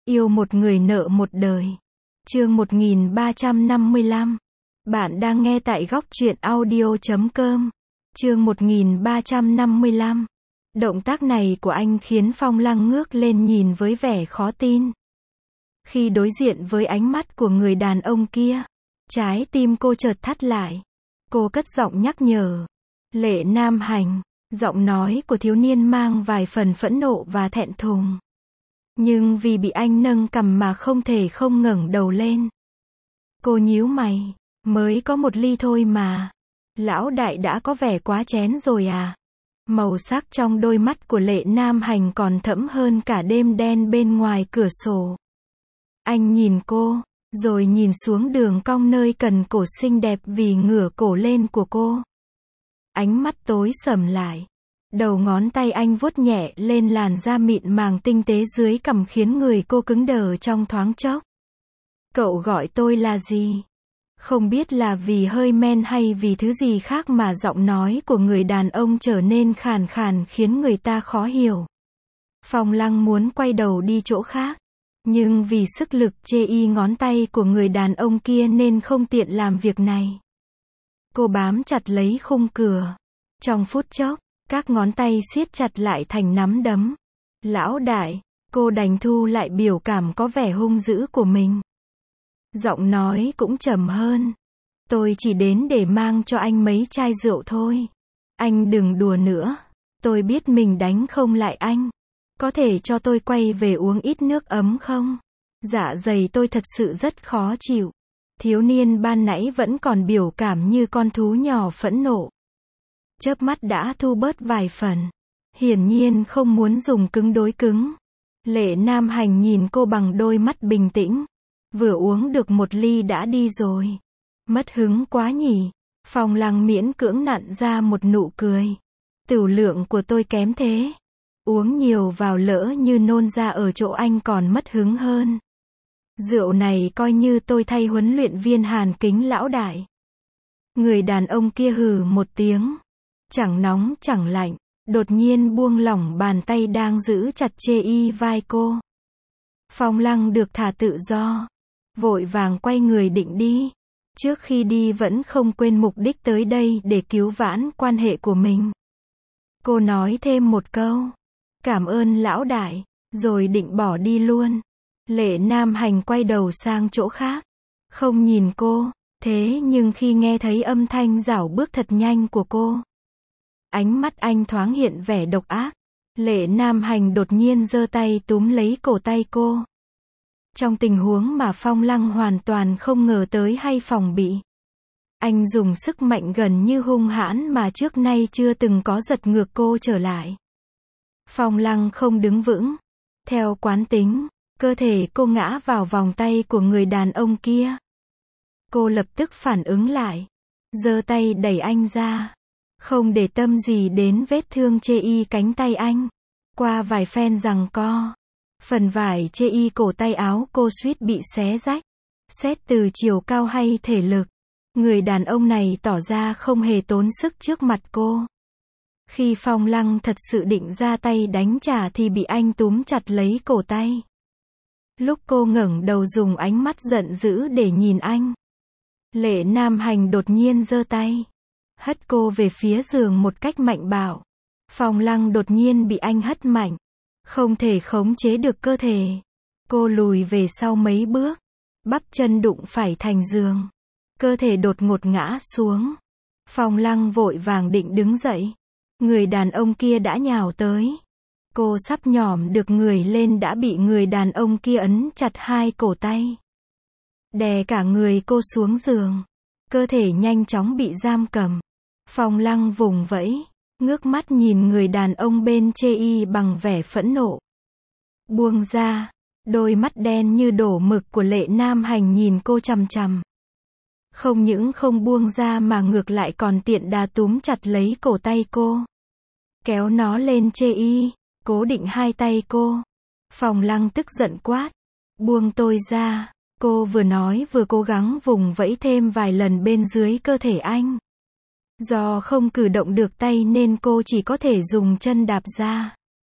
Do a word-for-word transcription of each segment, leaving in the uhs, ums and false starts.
Yêu một người nợ một đời. Chương một nghìn ba trăm năm mươi lăm. Bạn đang nghe tại góc truyện audio chấm com. Chương một nghìn ba trăm năm mươi lăm. Động tác này của anh khiến Phong Lăng ngước lên nhìn với vẻ khó tin. Khi đối diện với ánh mắt của người đàn ông kia, trái tim cô chợt thắt lại. Cô cất giọng nhắc nhở. Lệ Nam Hành. Giọng nói của thiếu niên mang vài phần phẫn nộ và thẹn thùng. Nhưng vì bị anh nâng cằm mà không thể không ngẩng đầu lên. Cô nhíu mày. Mới có một ly thôi mà. Lão đại đã có vẻ quá chén rồi à? Màu sắc trong đôi mắt của Lệ Nam Hành còn thẫm hơn cả đêm đen bên ngoài cửa sổ. Anh nhìn cô, rồi nhìn xuống đường cong nơi cần cổ xinh đẹp vì ngửa cổ lên của cô. Ánh mắt tối sầm lại. Đầu ngón tay anh vuốt nhẹ lên làn da mịn màng tinh tế dưới cằm khiến người cô cứng đờ trong thoáng chốc. Cậu gọi tôi là gì? Không biết là vì hơi men hay vì thứ gì khác mà giọng nói của người đàn ông trở nên khàn khàn khiến người ta khó hiểu. Phong Lăng muốn quay đầu đi chỗ khác. Nhưng vì sức lực chê y ngón tay của người đàn ông kia nên không tiện làm việc này. Cô bám chặt lấy khung cửa. Trong phút chốc, các ngón tay siết chặt lại thành nắm đấm. Lão đại, cô đành thu lại biểu cảm có vẻ hung dữ của mình. Giọng nói cũng trầm hơn. Tôi chỉ đến để mang cho anh mấy chai rượu thôi. Anh đừng đùa nữa. Tôi biết mình đánh không lại anh. Có thể cho tôi quay về uống ít nước ấm không? Dạ dày tôi thật sự rất khó chịu. Thiếu niên ban nãy vẫn còn biểu cảm như con thú nhỏ phẫn nộ. Chớp mắt đã thu bớt vài phần. Hiển nhiên không muốn dùng cứng đối cứng. Lệ Nam Hành nhìn cô bằng đôi mắt bình tĩnh. Vừa uống được một ly đã đi rồi. Mất hứng quá nhỉ. Phong Lăng miễn cưỡng nặn ra một nụ cười. Tửu lượng của tôi kém thế. Uống nhiều vào lỡ như nôn ra ở chỗ anh còn mất hứng hơn. Rượu này coi như tôi thay huấn luyện viên Hàn Kính lão đại. Người đàn ông kia hừ một tiếng. Chẳng nóng chẳng lạnh. Đột nhiên buông lỏng bàn tay đang giữ chặt chê y vai cô. Phong Lăng được thả tự do. Vội vàng quay người định đi. Trước khi đi vẫn không quên mục đích tới đây để cứu vãn quan hệ của mình. Cô nói thêm một câu. Cảm ơn lão đại. Rồi định bỏ đi luôn. Lệ Nam Hành quay đầu sang chỗ khác. Không nhìn cô. Thế nhưng khi nghe thấy âm thanh rảo bước thật nhanh của cô. Ánh mắt anh thoáng hiện vẻ độc ác. Lệ Nam Hành đột nhiên giơ tay túm lấy cổ tay cô. Trong tình huống mà Phong Lăng hoàn toàn không ngờ tới hay phòng bị. Anh dùng sức mạnh gần như hung hãn mà trước nay chưa từng có giật ngược cô trở lại. Phong Lăng không đứng vững. Theo quán tính, cơ thể cô ngã vào vòng tay của người đàn ông kia. Cô lập tức phản ứng lại. Giơ tay đẩy anh ra. Không để tâm gì đến vết thương chê y cánh tay anh. Qua vài phen giằng co. Phần vải chê y cổ tay áo cô suýt bị xé rách. Xét từ chiều cao hay thể lực. Người đàn ông này tỏ ra không hề tốn sức trước mặt cô. Khi Phong Lăng thật sự định ra tay đánh trả thì bị anh túm chặt lấy cổ tay. Lúc cô ngẩng đầu dùng ánh mắt giận dữ để nhìn anh. Lệ Nam Hành đột nhiên giơ tay. Hất cô về phía giường một cách mạnh bạo. Phong Lăng đột nhiên bị anh hất mạnh. Không thể khống chế được cơ thể. Cô lùi về sau mấy bước. Bắp chân đụng phải thành giường. Cơ thể đột ngột ngã xuống. Phong Lăng vội vàng định đứng dậy. Người đàn ông kia đã nhào tới. Cô sắp nhỏm được người lên đã bị người đàn ông kia ấn chặt hai cổ tay. Đè cả người cô xuống giường. Cơ thể nhanh chóng bị giam cầm. Phong Lăng vùng vẫy. Ngước mắt nhìn người đàn ông bên chê y bằng vẻ phẫn nộ. Buông ra. Đôi mắt đen như đổ mực của Lệ Nam Hành nhìn cô chằm chằm. Không những không buông ra mà ngược lại còn tiện đà túm chặt lấy cổ tay cô. Kéo nó lên chê y. Cố định hai tay cô. Phong Lăng tức giận quát. Buông tôi ra. Cô vừa nói vừa cố gắng vùng vẫy thêm vài lần bên dưới cơ thể anh. Do không cử động được tay nên cô chỉ có thể dùng chân đạp ra.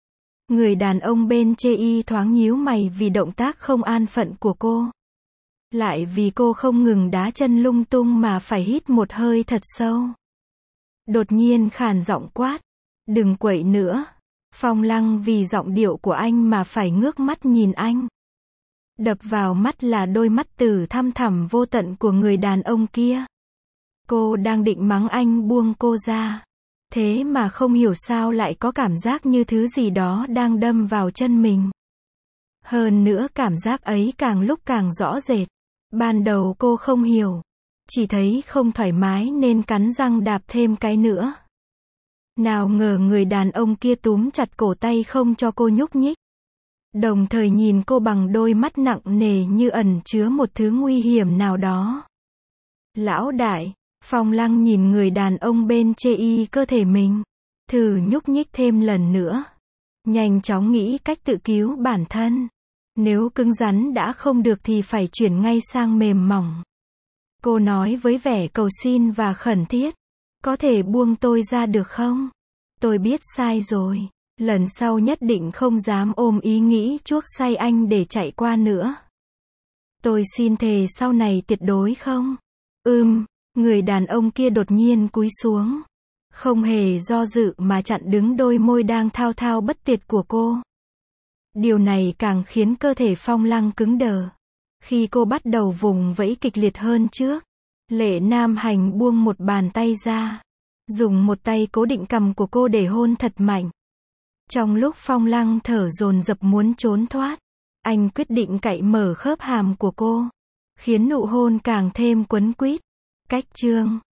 Người đàn ông bên chê y thoáng nhíu mày vì động tác không an phận của cô. Lại vì cô không ngừng đá chân lung tung mà phải hít một hơi thật sâu. Đột nhiên khàn giọng quát. Đừng quậy nữa. Phong Lăng vì giọng điệu của anh mà phải ngước mắt nhìn anh. Đập vào mắt là đôi mắt từ thăm thẳm vô tận của người đàn ông kia. Cô đang định mắng anh buông cô ra. Thế mà không hiểu sao lại có cảm giác như thứ gì đó đang đâm vào chân mình. Hơn nữa cảm giác ấy càng lúc càng rõ rệt. Ban đầu cô không hiểu. Chỉ thấy không thoải mái nên cắn răng đạp thêm cái nữa. Nào ngờ người đàn ông kia túm chặt cổ tay không cho cô nhúc nhích. Đồng thời nhìn cô bằng đôi mắt nặng nề như ẩn chứa một thứ nguy hiểm nào đó. Lão đại, Phong Lăng nhìn người đàn ông bên chê y cơ thể mình. Thử nhúc nhích thêm lần nữa. Nhanh chóng nghĩ cách tự cứu bản thân. Nếu cứng rắn đã không được thì phải chuyển ngay sang mềm mỏng. Cô nói với vẻ cầu xin và khẩn thiết. Có thể buông tôi ra được không? Tôi biết sai rồi. Lần sau nhất định không dám ôm ý nghĩ chuốc say anh để chạy qua nữa. Tôi xin thề sau này tuyệt đối không. Ừm, người đàn ông kia đột nhiên cúi xuống. Không hề do dự mà chặn đứng đôi môi đang thao thao bất tuyệt của cô. Điều này càng khiến cơ thể Phong Lăng cứng đờ. Khi cô bắt đầu vùng vẫy kịch liệt hơn trước, Lệ Nam Hành buông một bàn tay ra. Dùng một tay cố định cằm của cô để hôn thật mạnh. Trong lúc Phong Lăng thở dồn dập muốn trốn thoát, anh quyết định cạy mở khớp hàm của cô, khiến nụ hôn càng thêm quấn quýt. Cách chương